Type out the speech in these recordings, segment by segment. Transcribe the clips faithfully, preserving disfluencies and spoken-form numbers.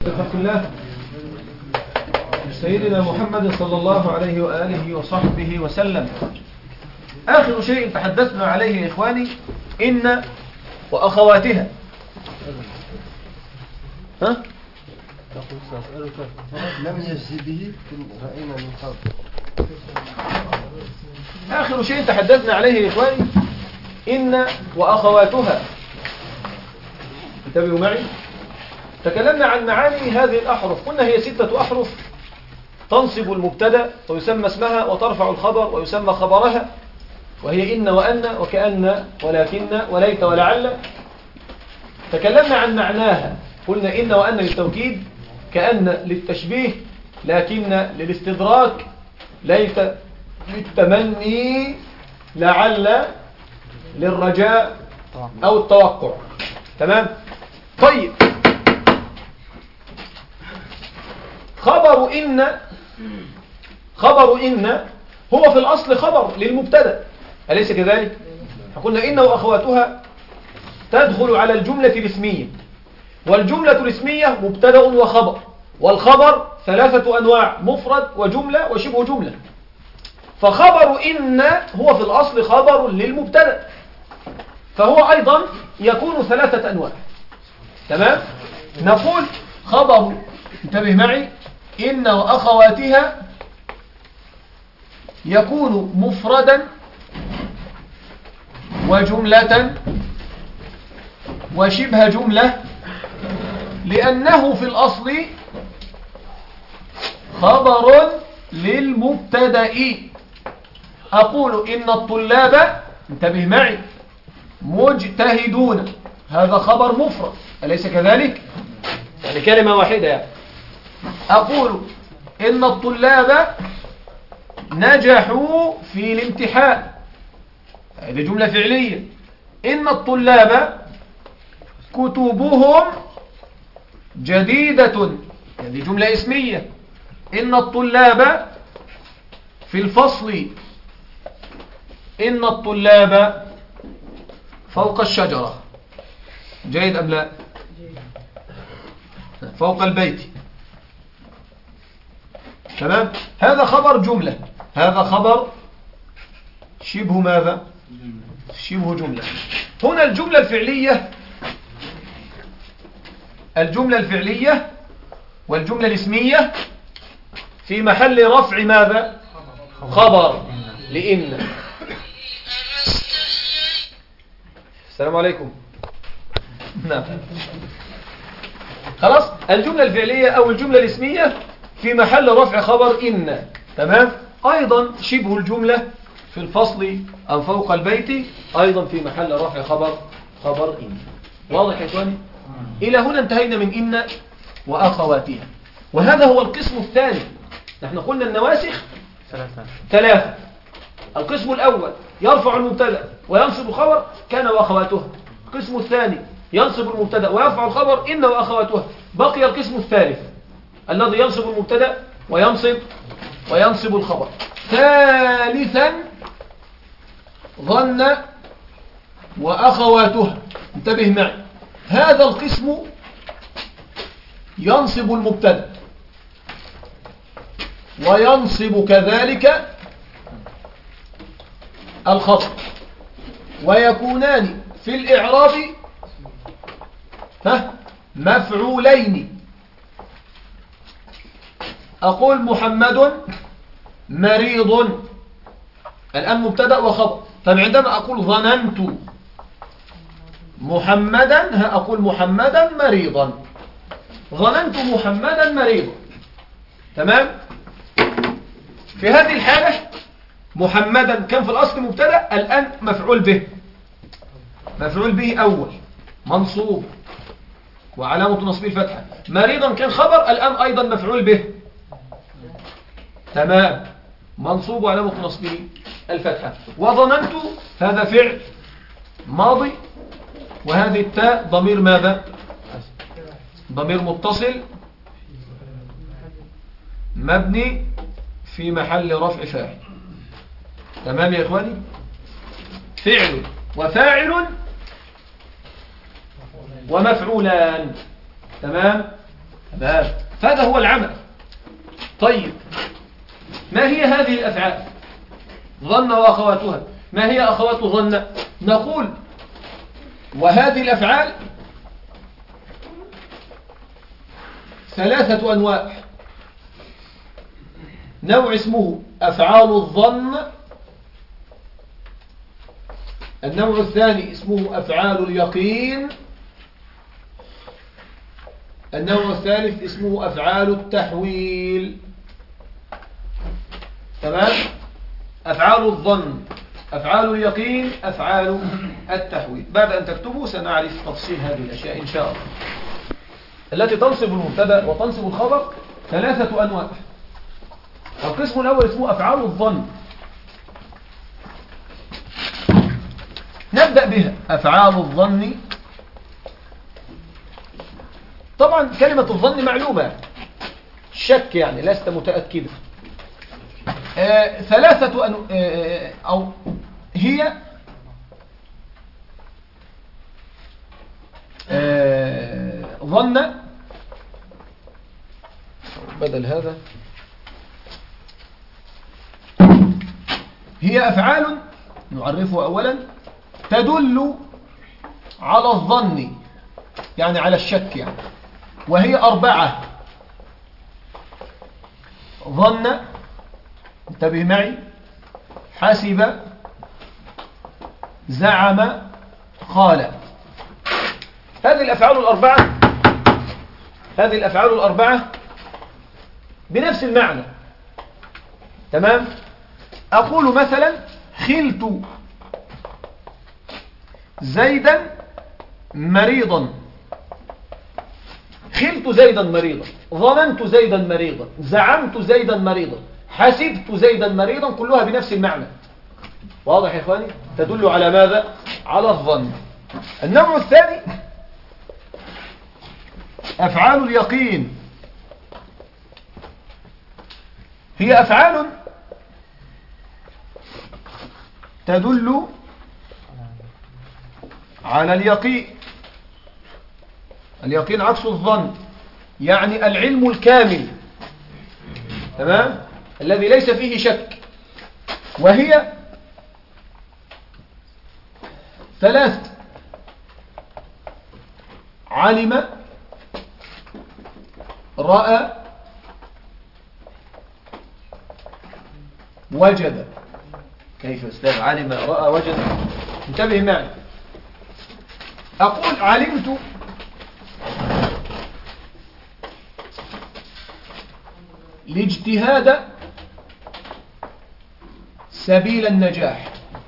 خلق الله سيدنا محمد صلى الله عليه وآله وصحبه وسلم. آخر شيء تحدثنا عليه يا إخواني إن وأخواتها. ها؟ لم يجزي به رأينا من قبل. آخر شيء تحدثنا عليه يا إخواني إن وأخواتها. انتبهوا معي. تكلمنا عن معاني هذه الأحرف، قلنا هي ستة أحرف تنصب المبتدأ ويسمى اسمها وترفع الخبر ويسمى خبرها، وهي إن وأن وكأن ولكن وليت ولعل. تكلمنا عن معناها، قلنا إن وأن للتوكيد، كأن للتشبيه، لكن للاستدراك، ليت للتمني، لعل للرجاء أو التوقع. تمام؟ طيب، خبر إن خبر إن هو في الأصل خبر للمبتدأ، أليس كذلك؟ قلنا إن وأخواتها تدخل على الجملة الاسمية، والجملة الاسمية مبتدأ وخبر، والخبر ثلاثة أنواع: مفرد وجملة وشبه جملة. فخبر إن هو في الأصل خبر للمبتدأ، فهو أيضا يكون ثلاثة أنواع. تمام؟ نقول خبر، انتبه معي، إن وأخواتها يكون مفردا وجملة وشبه جملة، لأنه في الأصل خبر للمبتدأ. أقول إن الطلاب، انتبه معي، مجتهدون، هذا خبر مفرد، أليس كذلك؟ يعني كلمة واحدة يعني. أقول إن الطلاب نجحوا في الامتحان، هذه جملة فعلية. إن الطلاب كتبهم جديدة، هذه جملة اسمية. إن الطلاب في الفصل، إن الطلاب فوق الشجرة، جيد أم لا؟ فوق البيت. تمام؟ هذا خبر جملة، هذا خبر شبه ماذا؟ شبه جملة. هنا الجملة الفعلية الجملة الفعلية والجملة الاسمية في محل رفع ماذا؟ خبر لإن. السلام عليكم. نعم. خلاص، الجملة الفعلية أو الجملة الاسمية في محل رفع خبر إن. تمام؟ أيضا شبه الجملة في الفصل أو فوق البيت أيضا في محل رفع خبر خبر إن. واضح يا إخواني؟ إلى هنا انتهينا من إن وأخواتها، وهذا هو القسم الثاني. نحن قلنا النواسخ ثلاثة ثلاثة. القسم الأول يرفع المبتدأ وينصب الخبر كان وأخواتها. القسم الثاني ينصب المبتدأ ويرفع الخبر إن وأخواتها. بقي القسم الثالث الذي ينصب المبتدأ وينصب وينصب الخبر. ثالثا ظن وأخواتها. انتبه معي، هذا القسم ينصب المبتدأ وينصب كذلك الخبر، ويكونان في الإعراب ها مفعولين. أقول محمد مريض، الآن مبتدأ وخبر. طيب عندما أقول ظننت محمدا، ها أقول محمدا مريضا، ظننت محمدا مريضا. تمام؟ في هذه الحالة محمدا كان في الأصل مبتدأ، الآن مفعول به، مفعول به أول منصوب وعلامة نصبه الفتحة. مريضا كان خبر، الآن أيضا مفعول به. تمام، منصوب وعلامة نصبه الفتحة. وظننت هذا فعل ماضي، وهذه التاء ضمير ماذا؟ ضمير متصل مبني في محل رفع فاعل. تمام يا إخواني؟ فعل وفاعل ومفعولان. تمام. تمام. فهذا هو العمل. طيب ما هي هذه الأفعال؟ ظن وأخواتها. ما هي أخوات ظن؟ نقول وهذه الأفعال ثلاثة أنواع. نوع اسمه أفعال الظن، النوع الثاني اسمه أفعال اليقين، النوع الثالث اسمه أفعال التحويل. تمام؟ أفعال الظن، أفعال اليقين، أفعال التحويل. بعد أن تكتبوا سنعرف تفصيل هذه الأشياء إن شاء الله. التي تنصب المبتدأ وتنصب الخبر ثلاثة أنواع. القسم الأول اسمه أفعال الظن. نبدأ بها. أفعال الظن، طبعا كلمة الظن معلومة، شك يعني لست متأكدا. آه ثلاثة أنو... آه أو هي آه ظن، بدل هذا هي أفعال نعرفها أولا تدل على الظن، يعني على الشك يعني. وهي أربعة. ظن، انتبه معي، حسب، زعم، قال. هذه الأفعال الأربعة هذه الأفعال الأربعة بنفس المعنى. تمام؟ أقول مثلا خلت زيدا مريضا. خلت زيدا مريضا، ظننت زيدا مريضا، زعمت زيدا مريضا، حسبت زيدا مريضا، كلها بنفس المعنى. واضح يا إخواني؟ تدل على ماذا؟ على الظن. النوع الثاني أفعال اليقين. هي أفعال تدل على اليقين. اليقين عكس الظن، يعني العلم الكامل. تمام؟ الذي ليس فيه شك. وهي ثلاث: علم، رأى، وجد. كيف أستاذ؟ علم، رأى، وجد. انتبه معي. أقول علمت الاجتهاد سبيل النجاح.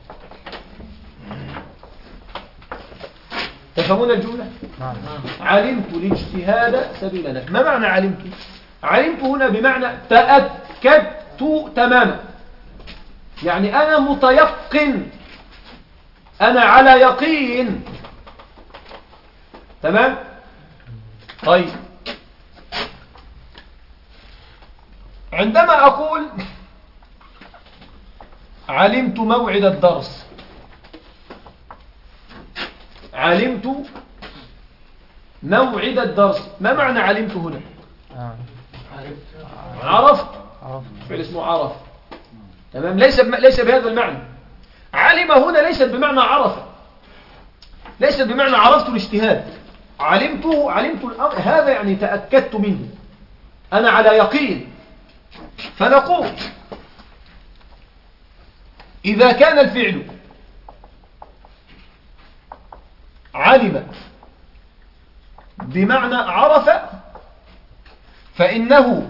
تفهمون الجملة؟ علمت الاجتهاد سبيل النجاح. ما معنى علمت؟ علمت هنا بمعنى تأكدت تماما، يعني أنا متيقن، أنا على يقين. تمام؟ طيب، عندما أقول علمت موعد الدرس، علمت موعد الدرس، ما معنى علمت هنا؟ عرفت، فعل اسمه عرف. تمام؟ ليس ليس بهذا المعنى. علم هنا ليست بمعنى عرف، ليست بمعنى عرفت الاجتهاد. علمته، علمت الأمر، هذا يعني تأكدت منه، أنا على يقين. فنقول إذا كان الفعل علم بمعنى عرف فإنه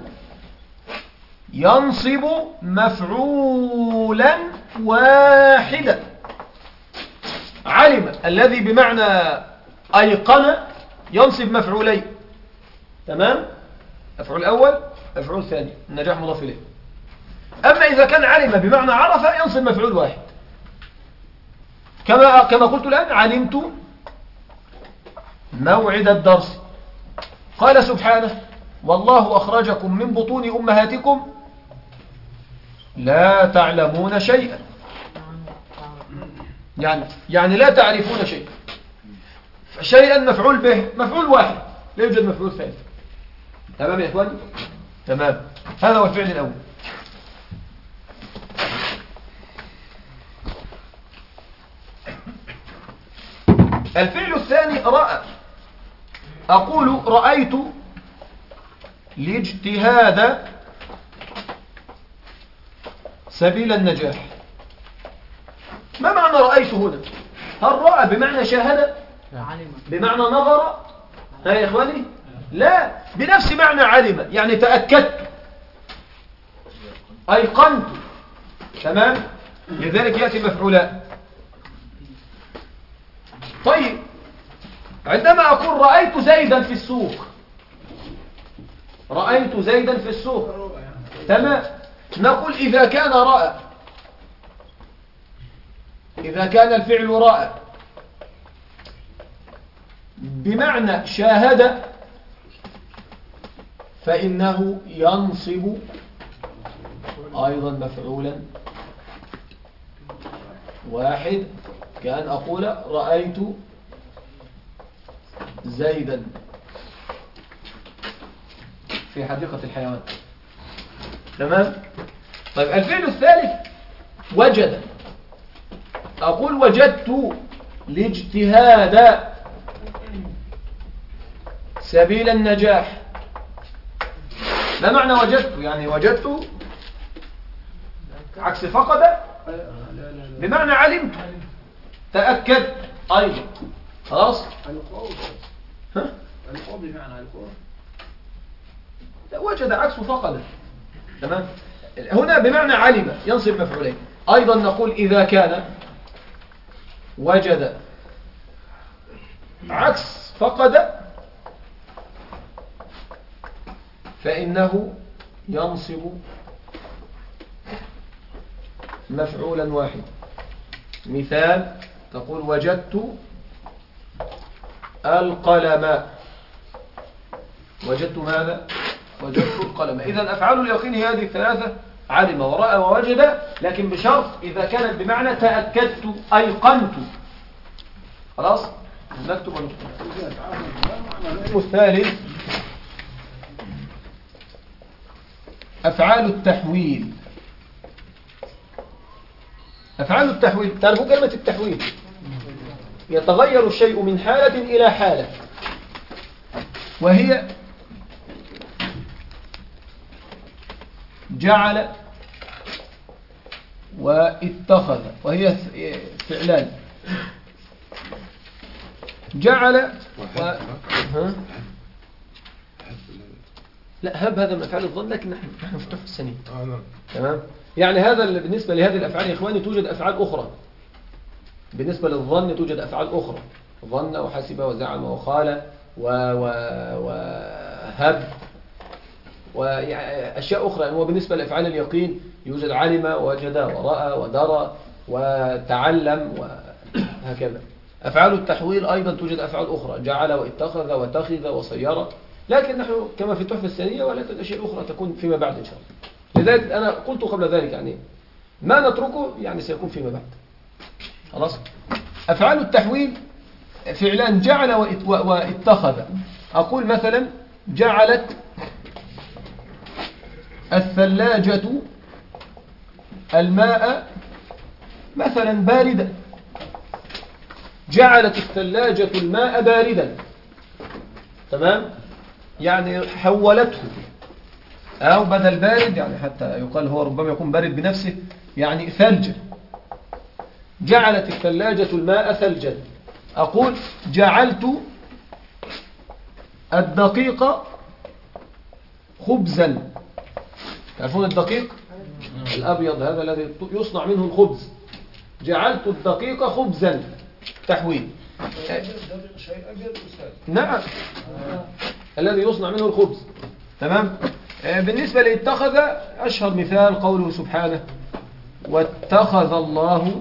ينصب مفعولا واحدا. علم الذي بمعنى أيقن ينصب مفعولين. تمام؟ مفعول الأول، مفعول الثاني، النجاح مضاف إليه. أما إذا كان علم بمعنى عرف ينصب مفعول واحد، كما كما قلت الآن علمت موعد الدرس. قال سبحانه: والله أخرجكم من بطون أمهاتكم لا تعلمون شيئا، يعني يعني لا تعرفون شيئا. شيئا مفعول به، مفعول واحد، لا يوجد مفعول ثالث. تمام يا إخواني؟ تمام. هذا هو الفعل الأول. الفعل الثاني رأى. أقول رأيت لاجتهاد سبيل النجاح. ما معنى رأيت هنا؟ هل رأى بمعنى شاهد؟ بمعنى نظر؟ ها يا إخواني؟ لا، بنفس معنى علم، يعني تأكدت، أيقنت. تمام؟ لذلك يأتي مفعولان. طيب، عندما أقول رأيت زيدا في السوق، رأيت زيدا في السوق، تمام، نقول إذا كان رأى، إذا كان الفعل رأى بمعنى شاهد فإنه ينصب أيضا مفعولا واحد، كأن أقول رأيت زيدا في حديقة الحيوان. تمام. طيب الفعل الثالث وجد. أقول وجدت لاجتهاد سبيل النجاح. ما معنى وجدت؟ يعني وجدت عكس فقد بمعنى علمت، تأكد أيضا. خلاص؟ ها؟ القوة بمعنى القوة. لا، وجد عكس فقد. تمام. هنا بمعنى علم ينصب مفعولين. أيضا نقول إذا كان وجد عكس فقد فإنه ينصب مفعولا واحد. مثال تقول وجدت القلم. وجدت ماذا؟ وجدت القلم. إذا أفعال اليقين هذه الثلاثة: علم ورأى ووجد، لكن بشرط إذا كانت بمعنى تأكدت أيقنت. خلاص؟ نكتب ونكتب. الثالث أفعال التحويل. أفعال التحويل، تعرفوا كلمة التحويل؟ يتغير الشيء من حالة إلى حالة، وهي جعل واتخذ، وهي فعلان. جعل و... ها؟ لا، هب هذا من أفعال الظن، لكن نحن نحن مفتوح في السنين. تمام. يعني هذا بالنسبة لهذه الأفعال يا إخواني توجد أفعال أخرى. بالنسبة للظن توجد أفعال أخرى: ظن وحسب وزعم وخال وهب وأشياء أخرى. وبالنسبة لأفعال اليقين يوجد علم ووجد ورأى ودرى وتعلم وهكذا. أفعال التحويل أيضا توجد أفعال أخرى: جعل واتخذ واتخذ وصير. لكن نحن كما في التحفة الثانية ولكن أشياء أخرى تكون فيما بعد إن شاء الله. لذلك أنا قلت قبل ذلك يعني ما نتركه يعني سيكون فيما بعد. خلاص. أفعال التحويل فعلان: جعل واتخذ. أقول مثلا جعلت الثلاجة الماء مثلا باردا. جعلت الثلاجة الماء باردا. تمام. يعني حولته، أو بدل بارد يعني حتى يقال هو ربما يكون بارد بنفسه، يعني ثلجا. جعلت الثلاجة الماء ثلجا. أقول جعلت الدقيق خبزا. تعرفون الدقيق الأبيض هذا الذي يصنع منه الخبز؟ جعلت الدقيق خبزا. تحويل. نعم، الذي يصنع منه الخبز. تمام. بالنسبة لاتخذ أشهر مثال قوله سبحانه: واتخذ الله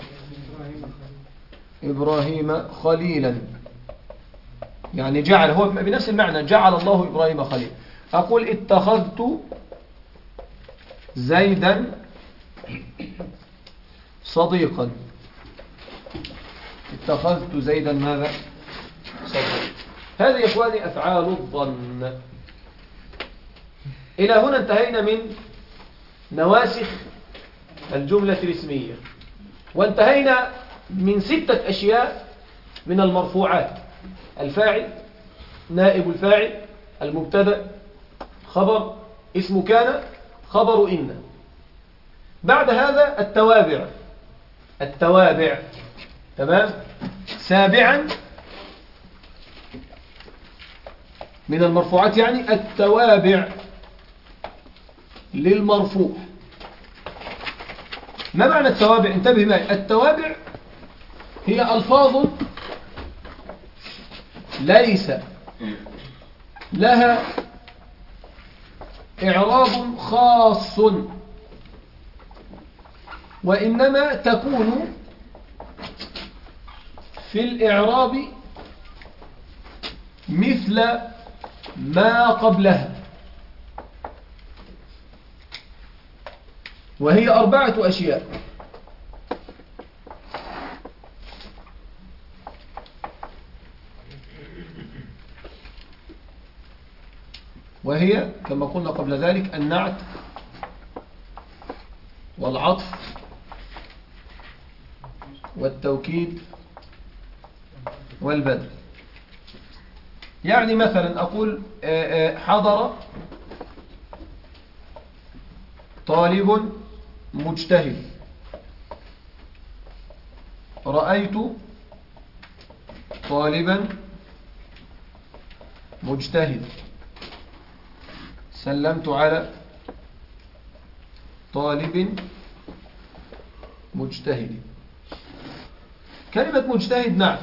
إبراهيم خليلا. يعني جعل، هو بنفس المعنى، جعل الله إبراهيم خليلا. أقول اتخذت زيدا صديقا. اتخذت زيدا ماذا؟ صديقا. هذه يا إخواني أفعال الظن. إلى هنا انتهينا من نواسخ الجملة الاسمية، وانتهينا من ستة أشياء من المرفوعات: الفاعل، نائب الفاعل، المبتدأ، خبر اسم كان، خبر إن. بعد هذا التوابع التوابع تمام. سابعا من المرفوعات يعني التوابع للمرفوع. ما معنى التوابع؟ انتبه معي. التوابع هي ألفاظ ليس لها إعراب خاص، وإنما تكون في الإعراب مثل ما قبلها، وهي أربعة أشياء: وهي كما قلنا قبل ذلك النعت والعطف والتوكيد والبدل. يعني مثلا أقول حضر طالب مجتهد، رأيت طالبا مجتهد، سلمت على طالب مجتهد. كلمة مجتهد نعت.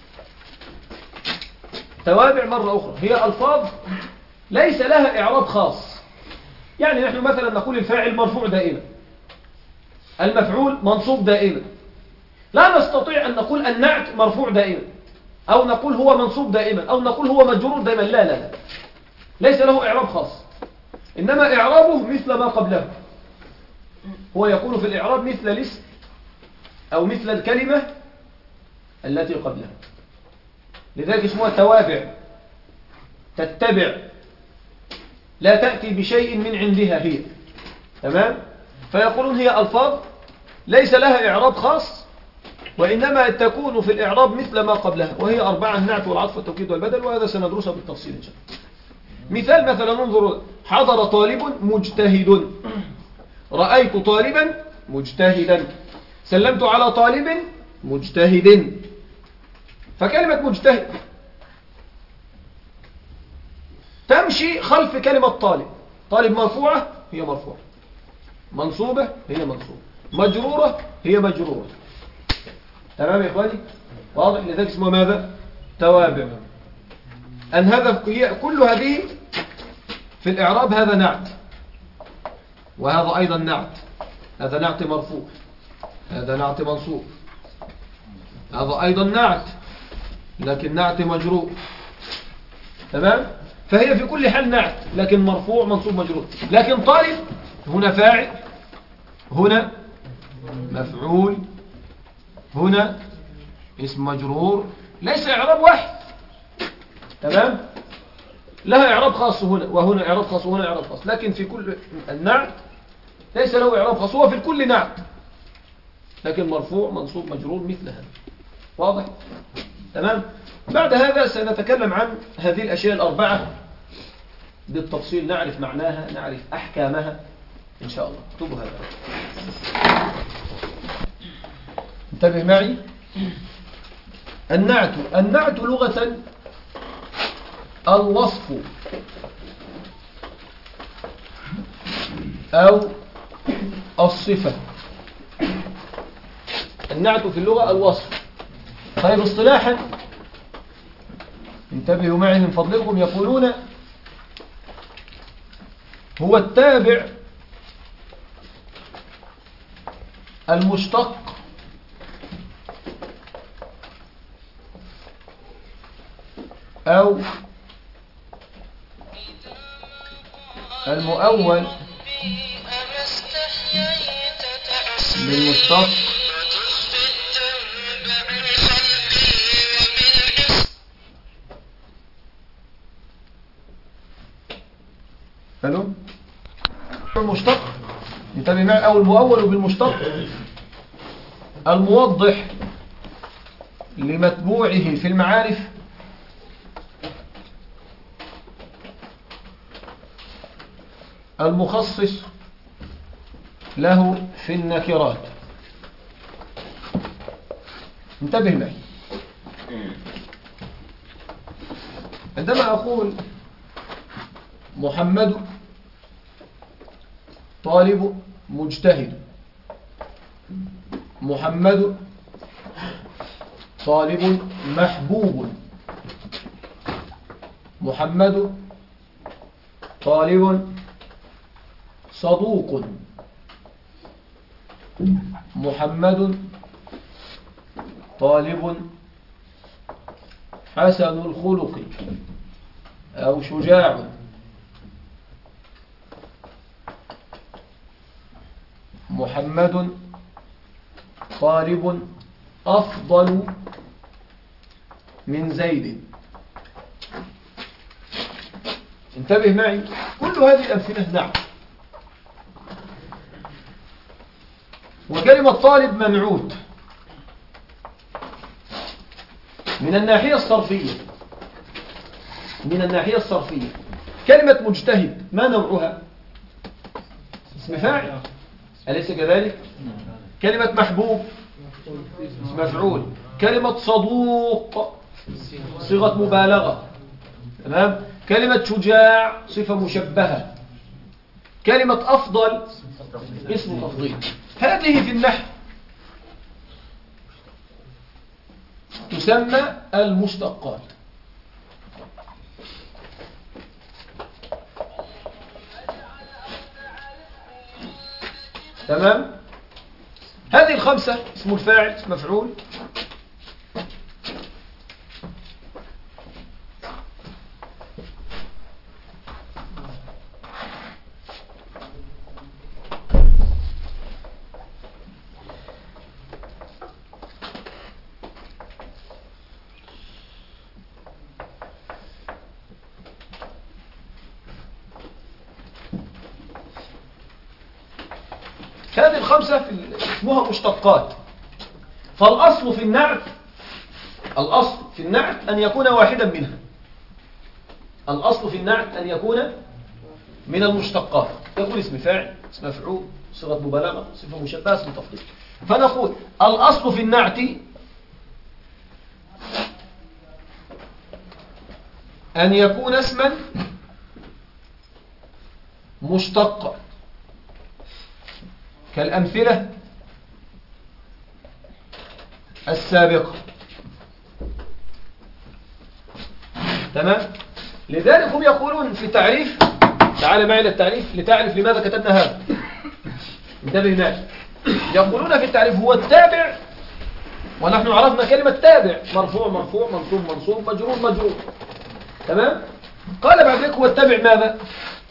توابع مرة أخرى هي ألفاظ ليس لها إعراب خاص. يعني نحن مثلا نقول الفاعل مرفوع دائما، المفعول منصوب دائما. لا نستطيع أن نقول النعت مرفوع دائما، أو نقول هو منصوب دائما، أو نقول هو مجرور دائما. لا لا لا، ليس له إعراب خاص، إنما إعرابه مثل ما قبله. هو يكون في الإعراب مثل الاسم أو مثل الكلمة التي قبلها. لذلك اسمها توابع، تتبع، لا تأتي بشيء من عندها هي. تمام؟ فيقولون هي ألفاظ ليس لها إعراب خاص، وإنما تكون في الإعراب مثل ما قبلها، وهي أربعة: النعت والعطف والتوكيد والبدل، وهذا سندرسها بالتفصيل إن شاء الله. مثال مثلا ننظر: حضر طالب مجتهد، رأيت طالبا مجتهدا، سلمت على طالب مجتهد. فكلمة مجتهد تمشي خلف كلمة طالب. طالب مرفوعة هي مرفوعة، منصوبة هي منصوبة، مجرورة هي مجرورة. تمام يا إخواني؟ واضح؟ لذلك اسمه ماذا؟ توابع. أن هذا كل هذه في الإعراب هذا نعت، وهذا أيضا نعت. هذا نعت مرفوع، هذا نعت منصوب، هذا أيضا نعت لكن نعت مجرور. تمام؟ فهي في كل حال نعت، لكن مرفوع منصوب مجرور. لكن طالب هنا فاعل، هنا مفعول، هنا اسم مجرور، ليس إعراب واحد. تمام؟ لها إعراب خاص هنا، وهنا إعراب خاص، وهنا إعراب خاص. لكن في كل النعت ليس له إعراب خاص، هو في الكل نعت لكن مرفوع منصوب مجرور مثل هذا. واضح؟ تمام؟ بعد هذا سنتكلم عن هذه الأشياء الأربعة بالتفصيل، نعرف معناها، نعرف أحكامها إن شاء الله. اكتبوا هذا، انتبه معي. النعت النعت لغة الوصف أو الصفة. النعت في اللغة الوصف. طيب اصطلاحا انتبهوا معي من فضلكم، يقولون هو التابع المشتق أو المؤول بالمشتق حلو المشتق انتبه معي، أو المؤول بالمشتق الموضح لمتبوعه في المعارف المخصص له في النكرات. انتبه معي، عندما أقول محمد طالب مجتهد، محمد طالب محبوب، محمد طالب صدوق، محمد طالب حسن الخلق أو شجاع، محمد طالب أفضل من زيد. انتبه معي، كل هذه الأمثلة نعم. وكلمة طالب منعوت من الناحية الصرفية، من الناحية الصرفية. كلمة مجتهد ما نوعها؟ اسم فاعل أليس كذلك؟ كلمة محبوب اسم مفعول. كلمة صدوق صيغة مبالغة، تمام. كلمة شجاع صفة مشبهة. كلمة أفضل اسم تفضيل. هذه في النحو تسمى المشتقات. تمام. هذه الخمسة اسم الفاعل، اسم مفعول، هذه الخمسة في اسمها مشتقات. فالأصل في النعت، الأصل في النعت أن يكون واحدا منها. الأصل في النعت أن يكون من المشتقات، يكون اسم فاعل، اسم مفعول، صيغة مبالغة، صفة مشبهة، اسم تفضيل. فنقول الأصل في النعت أن يكون اسما مشتقا، كالأمثلة السابقة. تمام. لذلك هم يقولون في التعريف، تعال معي للتعريف لتعرف لماذا كتبنا هذا. انتبه معي، يقولون في التعريف هو التابع، ونحن عرفنا كلمة تابع، مرفوع مرفوع، منصوب منصوب، مجرور مجرور. تمام. قال بعد ذلك هو التابع ماذا؟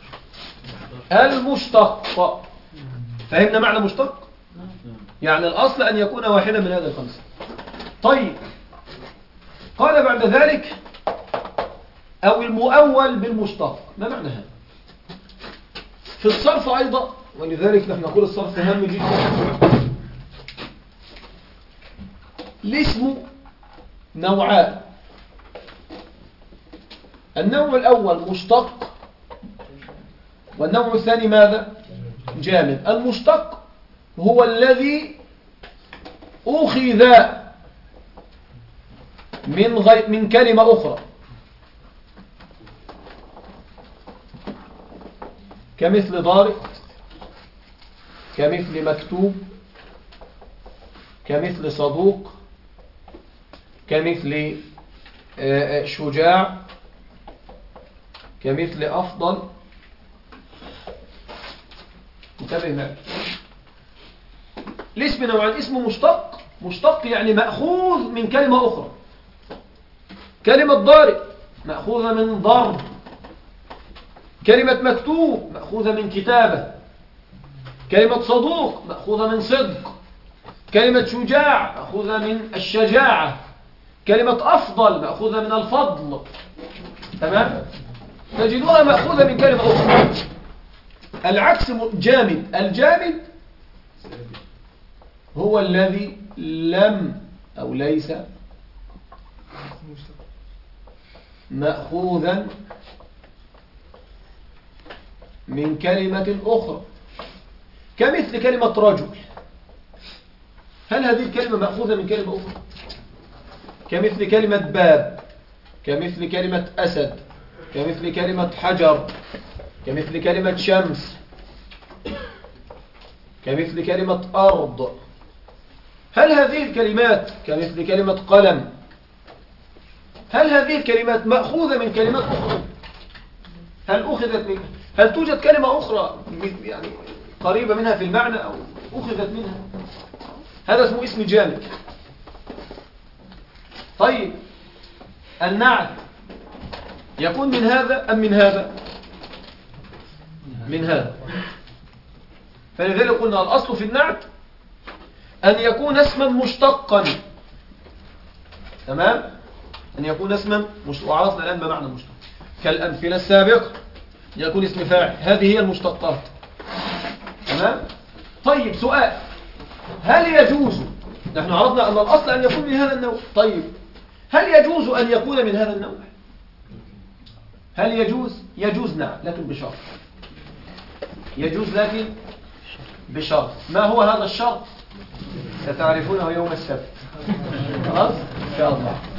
المشتق. فهمنا معنى مشتق؟ يعني الأصل أن يكون واحدا من هذه الخمسة. طيب، قال بعد ذلك أو المؤول بالمشتق. ما معنى هذا؟ في الصرف أيضا، ولذلك نحن نقول الصرف مهم جدا. الاسم نوعان. النوع الأول مشتق، والنوع الثاني ماذا؟ جامد. المشتق هو الذي أخذ من غير من كلمة أخرى، كمثل ضارب، كمثل مكتوب، كمثل صدوق، كمثل شجاع، كمثل أفضل. انتبه معي، الاسم نوعان. اسم مشتق، مشتق يعني مأخوذ من كلمة أخرى. كلمة ضارب مأخوذة من ضرب، كلمة مكتوب مأخوذة من كتابة، كلمة صدوق مأخوذة من صدق، كلمة شجاع مأخوذة من الشجاعة، كلمة أفضل مأخوذة من الفضل. تمام. تجدونها مأخوذة من كلمة أخرى. العكس جامد. الجامد هو الذي لم أو ليس مأخوذا من كلمة أخرى، كمثل كلمة رجل. هل هذه الكلمة مأخوذة من كلمة أخرى؟ كمثل كلمة باب، كمثل كلمة أسد، كمثل كلمة حجر، كمثل كلمة شمس، كمثل كلمة أرض. هل هذه الكلمات كمثل كلمة قلم، هل هذه الكلمات مأخوذة من كلمات أخرى؟ هل أخذت منها؟ هل توجد كلمة أخرى يعني قريبة منها في المعنى أو أخذت منها؟ هذا اسمه اسم جامد. طيب النعت يكون من هذا أم من هذا؟ من هذا. فلذلك قلنا الأصل في النعت أن يكون اسما مشتقا. تمام؟ أن يكون اسما مشتقا. وعرفنا الآن ما معنى المشتق. كالأمثلة السابقة يكون اسم فاعل. هذه هي المشتقات. تمام؟ طيب سؤال، هل يجوز، نحن عرفنا أن الأصل أن يكون من هذا النوع. طيب هل يجوز أن يكون من هذا النوع؟ هل يجوز؟ يجوز نعم، لكن بشرط. يجوز لكن بشرط. ما هو هذا الشرط؟ ستعرفونه يوم السبت. خلاص؟ إن شاء الله.